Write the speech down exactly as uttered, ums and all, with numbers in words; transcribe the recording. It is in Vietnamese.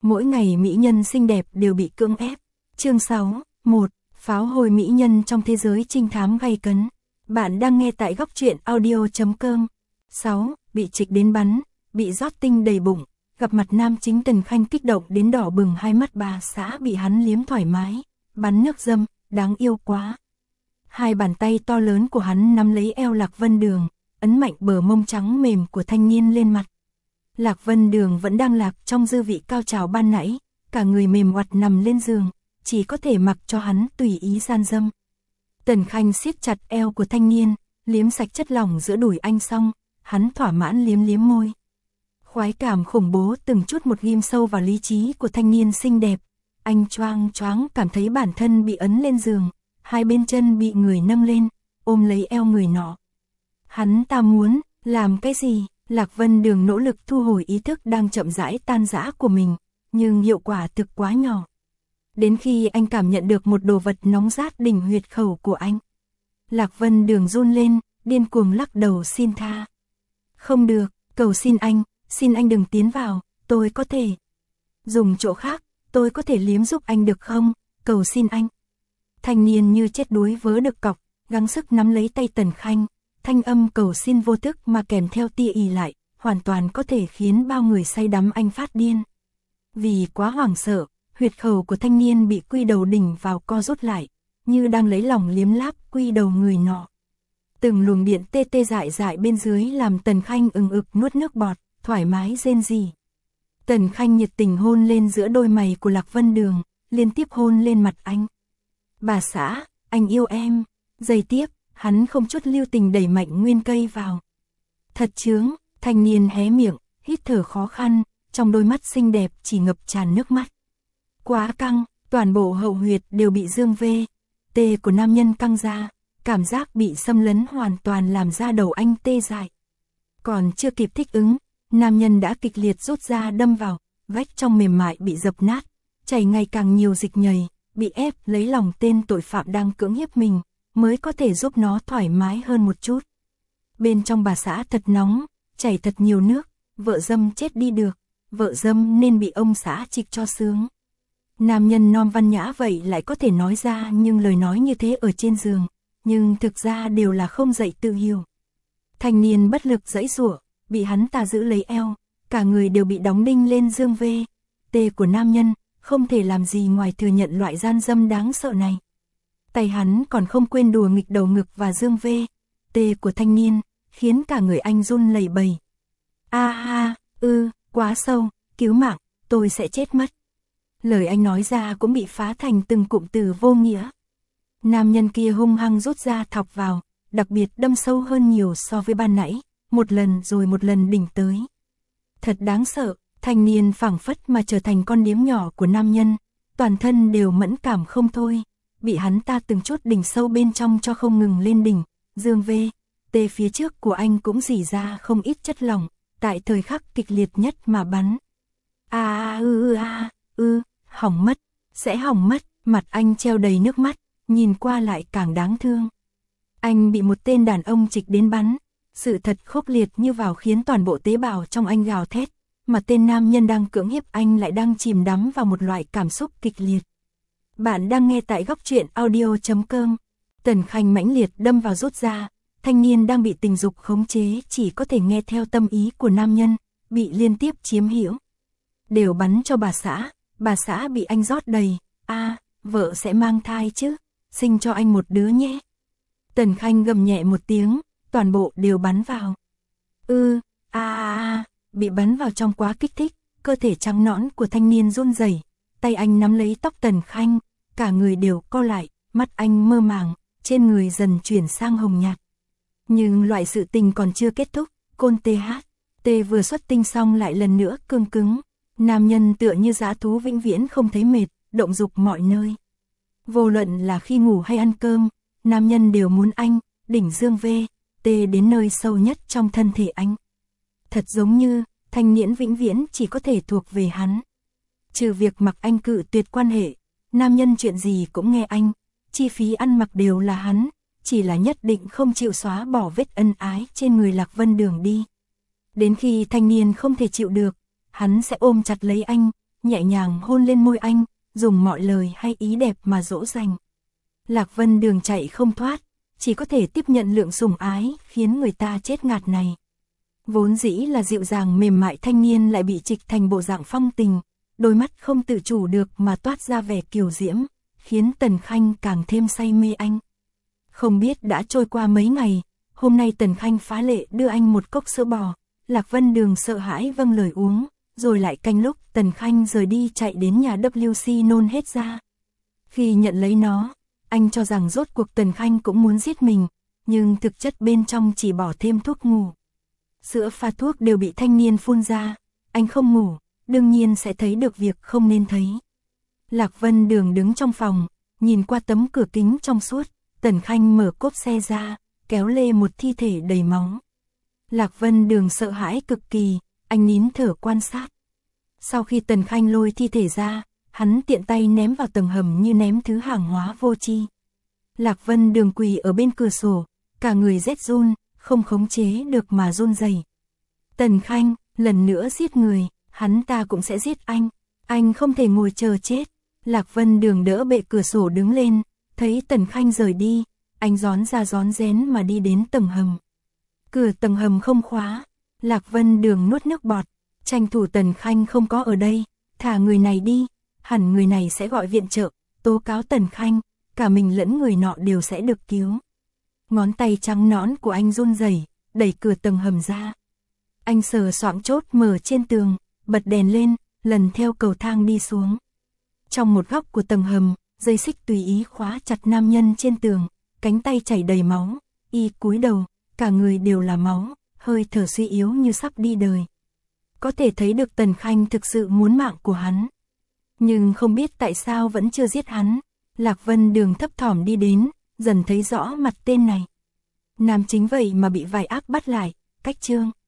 Mỗi ngày mỹ nhân xinh đẹp đều bị cưỡng ép. Chương sáu, một. Pháo hôi mỹ nhân trong thế giới trinh thám gay cấn. Bạn đang nghe tại góc truyện audio chấm com. sáu. Bị trịch đến bắn, bị rót tinh đầy bụng, gặp mặt nam chính Tần Khanh kích động đến đỏ bừng hai mắt, bà xã bị hắn liếm thoải mái, bắn nước dâm, đáng yêu quá. Hai bàn tay to lớn của hắn nắm lấy eo Lạc Vân Đường, ấn mạnh bờ mông trắng mềm của thanh niên lên mặt. Lạc Vân Đường vẫn đang lạc trong dư vị cao trào ban nãy, cả người mềm oặt nằm lên giường, chỉ có thể mặc cho hắn tùy ý gian dâm. Tần Khanh siết chặt eo của thanh niên, liếm sạch chất lỏng giữa đùi anh xong, hắn thỏa mãn liếm liếm môi. Khoái cảm khủng bố từng chút một ghim sâu vào lý trí của thanh niên xinh đẹp. Anh choang choáng cảm thấy bản thân bị ấn lên giường, hai bên chân bị người nâng lên, ôm lấy eo người nọ. Hắn ta muốn làm cái gì? Lạc Vân Đường nỗ lực thu hồi ý thức đang chậm rãi tan rã của mình, nhưng hiệu quả thực quá nhỏ. Đến khi anh cảm nhận được một đồ vật nóng rát đỉnh huyệt khẩu của anh, Lạc Vân Đường run lên, điên cuồng lắc đầu xin tha. Không được, cầu xin anh, xin anh đừng tiến vào, tôi có thể dùng chỗ khác, tôi có thể liếm giúp anh được không, cầu xin anh. Thanh niên như chết đuối vớ được cọc, gắng sức nắm lấy tay Tần Khanh, thanh âm cầu xin vô thức mà kèm theo tia ì lại, hoàn toàn có thể khiến bao người say đắm anh phát điên. Vì quá hoảng sợ, huyệt khẩu của thanh niên bị quy đầu đỉnh vào co rút lại, như đang lấy lòng liếm láp quy đầu người nọ. Từng luồng điện tê tê dại dại bên dưới làm Tần Khanh ừng ực nuốt nước bọt, thoải mái rên rỉ. Tần Khanh nhiệt tình hôn lên giữa đôi mày của Lạc Vân Đường, liên tiếp hôn lên mặt anh. Bà xã, anh yêu em. Giây tiếp, hắn không chút lưu tình đẩy mạnh nguyên cây vào. Thật chướng, thanh niên hé miệng, hít thở khó khăn, trong đôi mắt xinh đẹp chỉ ngập tràn nước mắt. Quá căng, toàn bộ hậu huyệt đều bị dương vê, tê của nam nhân căng ra, cảm giác bị xâm lấn hoàn toàn làm da đầu anh tê dại. Còn chưa kịp thích ứng, nam nhân đã kịch liệt rút ra đâm vào, vách trong mềm mại bị dập nát, chảy ngày càng nhiều dịch nhầy, bị ép lấy lòng tên tội phạm đang cưỡng hiếp mình, mới có thể giúp nó thoải mái hơn một chút. Bên trong bà xã thật nóng, chảy thật nhiều nước, vợ dâm chết đi được, vợ dâm nên bị ông xã trịch cho sướng. Nam nhân non văn nhã vậy lại có thể nói ra nhưng lời nói như thế ở trên giường, nhưng thực ra đều là không dậy tự hiểu. Thanh niên bất lực giãy giụa, bị hắn ta giữ lấy eo, cả người đều bị đóng đinh lên dương vê, tê của nam nhân, không thể làm gì ngoài thừa nhận loại gian dâm đáng sợ này. Tay hắn còn không quên đùa nghịch đầu ngực và dương vê, tê của thanh niên, khiến cả người anh run lẩy bẩy. A ha, ư, quá sâu, cứu mạng, tôi sẽ chết mất. Lời anh nói ra cũng bị phá thành từng cụm từ vô nghĩa. Nam nhân kia hung hăng rút ra thọc vào, đặc biệt đâm sâu hơn nhiều so với ban nãy, một lần rồi một lần đỉnh tới. Thật đáng sợ, thanh niên phảng phất mà trở thành con điếm nhỏ của nam nhân, toàn thân đều mẫn cảm không thôi, bị hắn ta từng chút đỉnh sâu bên trong cho không ngừng lên đỉnh, dương vê, tê phía trước của anh cũng rỉ ra không ít chất lỏng, tại thời khắc kịch liệt nhất mà bắn. A ư a ư, hỏng mất, sẽ hỏng mất, mặt anh treo đầy nước mắt, nhìn qua lại càng đáng thương. Anh bị một tên đàn ông trịch đến bắn, sự thật khốc liệt như vào khiến toàn bộ tế bào trong anh gào thét, mà tên nam nhân đang cưỡng hiếp anh lại đang chìm đắm vào một loại cảm xúc kịch liệt. Bạn đang nghe tại góc truyện audio chấm com. Tần Khanh mãnh liệt đâm vào rút ra, thanh niên đang bị tình dục khống chế chỉ có thể nghe theo tâm ý của nam nhân, bị liên tiếp chiếm hữu. Đều bắn cho bà xã, bà xã bị anh rót đầy, a, à, vợ sẽ mang thai chứ, sinh cho anh một đứa nhé. Tần Khanh gầm nhẹ một tiếng, toàn bộ đều bắn vào. Ư, a a a, bị bắn vào trong quá kích thích, cơ thể trắng nõn của thanh niên run rẩy, tay anh nắm lấy tóc Tần Khanh, cả người đều co lại, mắt anh mơ màng, trên người dần chuyển sang hồng nhạt. Nhưng loại sự tình còn chưa kết thúc, côn tê hát, tê vừa xuất tinh xong lại lần nữa cương cứng, nam nhân tựa như dã thú vĩnh viễn không thấy mệt, động dục mọi nơi. Vô luận là khi ngủ hay ăn cơm, nam nhân đều muốn anh, đỉnh dương vê, tê đến nơi sâu nhất trong thân thể anh. Thật giống như, thanh niên vĩnh viễn chỉ có thể thuộc về hắn. Trừ việc mặc anh cự tuyệt quan hệ, nam nhân chuyện gì cũng nghe anh, chi phí ăn mặc đều là hắn, chỉ là nhất định không chịu xóa bỏ vết ân ái trên người Lạc Vân Đường đi. Đến khi thanh niên không thể chịu được, hắn sẽ ôm chặt lấy anh, nhẹ nhàng hôn lên môi anh, dùng mọi lời hay ý đẹp mà dỗ dành. Lạc Vân Đường chạy không thoát, chỉ có thể tiếp nhận lượng sủng ái khiến người ta chết ngạt này. Vốn dĩ là dịu dàng mềm mại thanh niên lại bị trịch thành bộ dạng phong tình, đôi mắt không tự chủ được mà toát ra vẻ kiều diễm, khiến Tần Khanh càng thêm say mê anh. Không biết đã trôi qua mấy ngày, hôm nay Tần Khanh phá lệ đưa anh một cốc sữa bò, Lạc Vân Đường sợ hãi vâng lời uống, rồi lại canh lúc Tần Khanh rời đi chạy đến nhà vê kép xê nôn hết ra. Khi nhận lấy nó, anh cho rằng rốt cuộc Tần Khanh cũng muốn giết mình, nhưng thực chất bên trong chỉ bỏ thêm thuốc ngủ. Sữa pha thuốc đều bị thanh niên phun ra, anh không ngủ, đương nhiên sẽ thấy được việc không nên thấy. Lạc Vân Đường đứng trong phòng, nhìn qua tấm cửa kính trong suốt, Tần Khanh mở cốp xe ra, kéo lê một thi thể đầy máu. Lạc Vân Đường sợ hãi cực kỳ, anh nín thở quan sát. Sau khi Tần Khanh lôi thi thể ra, hắn tiện tay ném vào tầng hầm như ném thứ hàng hóa vô tri. Lạc Vân Đường quỳ ở bên cửa sổ, cả người rét run, không khống chế được mà run rẩy. Tần Khanh, lần nữa giết người, hắn ta cũng sẽ giết anh, anh không thể ngồi chờ chết. Lạc Vân Đường đỡ bệ cửa sổ đứng lên, thấy Tần Khanh rời đi, anh rón ra rón rén mà đi đến tầng hầm. Cửa tầng hầm không khóa, Lạc Vân Đường nuốt nước bọt, tranh thủ Tần Khanh không có ở đây, thả người này đi, hẳn người này sẽ gọi viện trợ, tố cáo Tần Khanh, cả mình lẫn người nọ đều sẽ được cứu. Ngón tay trắng nõn của anh run rẩy, đẩy cửa tầng hầm ra. Anh sờ soạng chốt mở trên tường, bật đèn lên, lần theo cầu thang đi xuống. Trong một góc của tầng hầm, dây xích tùy ý khóa chặt nam nhân trên tường, cánh tay chảy đầy máu, y cúi đầu, cả người đều là máu, hơi thở suy yếu như sắp đi đời. Có thể thấy được Tần Khanh thực sự muốn mạng của hắn. Nhưng không biết tại sao vẫn chưa giết hắn, Lạc Vân Đường thấp thỏm đi đến, dần thấy rõ mặt tên này. Nam chính vậy mà bị vài ác bắt lại, cách chương.